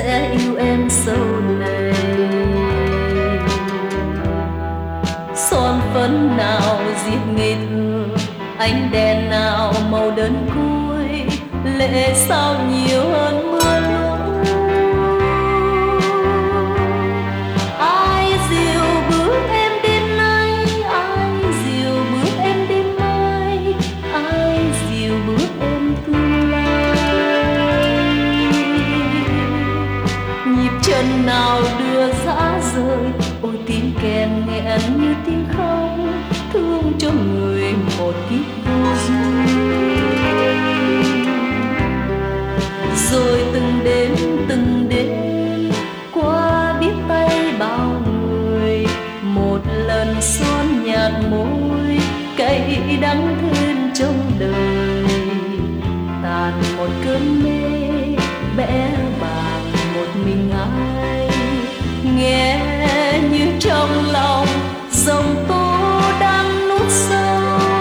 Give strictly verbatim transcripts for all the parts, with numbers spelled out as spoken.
sẽ yêu em sau này. Son phấn nào diệt ngây thơ, ánh đèn nào màu đơn côi, lệ sao nhiều hơn mưa lũ. Ai dìu bước em đến nay, ai dìu bước em đến mai, ai dìu bước em tương lai. Nhịp chân nào đưa dã rời, ôi tiếng kèn nghẹn như tiếng khóc, thương cho người một kiếp vô duyên. Rồi từng đêm từng đêm qua biết tay bao người, một lần son nhạt môi cay đắng thêm trong đời. Tàn một cơn mê bẽ bàng một mình ai, nghe như trong lòng dòng tố đang nuốt sâu.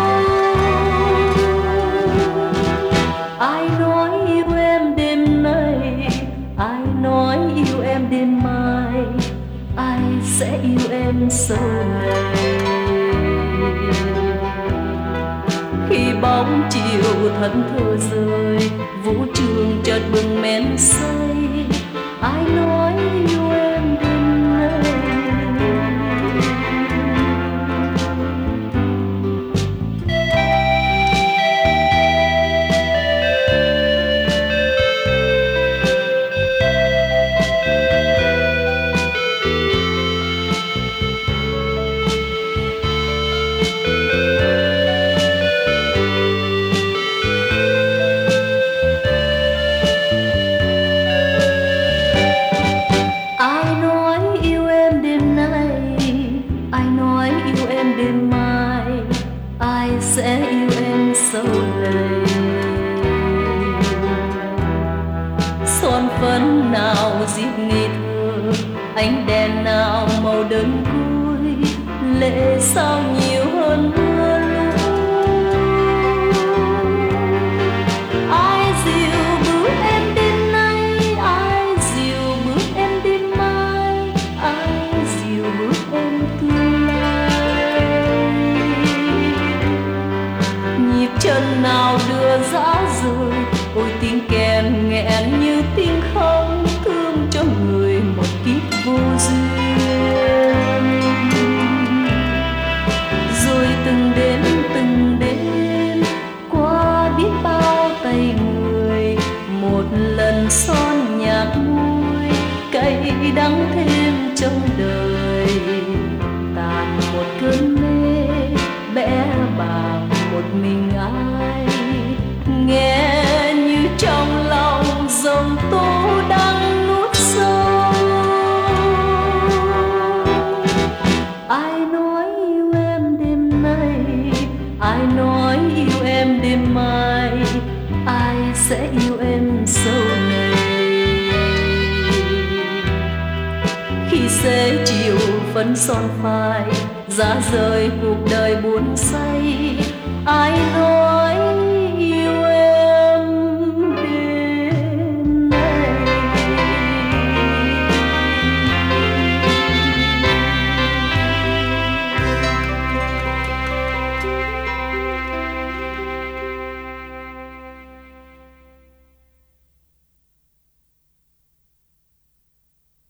Ai nói yêu em đêm nay, ai nói yêu em đêm mai, ai sẽ yêu em sau này. Khi bóng chiều thẫn thờ rơi, vũ trường chợt bừng men say, ai nói yêu em đêm nay. Đêm mai ai sẽ yêu em sau này. Son phấn nào giết ngây thơ, ánh đèn nào màu đơn côi, lệ sao nhiều hơn mưa lũ. Ai dìu bước em đến nay, ai dìu bước em đến mai, ai dìu bước em tương lai. Nhịp chân nào đưa dã rời, ôi tiếng kèn nghẹn như tiếng khóc, thương cho người một kiếp vô duyên. Rồi từng đêm từng đêm qua biết bao tay người, một lần son nhạt môi cay đắng thêm trong đời. Tàn một cơn mê bẽ bàng một mình ai, nghe như trong lòng dòng tố đang nuốt sâu. Ai nói yêu em đêm nay, ai nói yêu em đêm mai, ai sẽ yêu em sau này. Khi xế chiều phấn son phai, giá rời cuộc đời buồn say,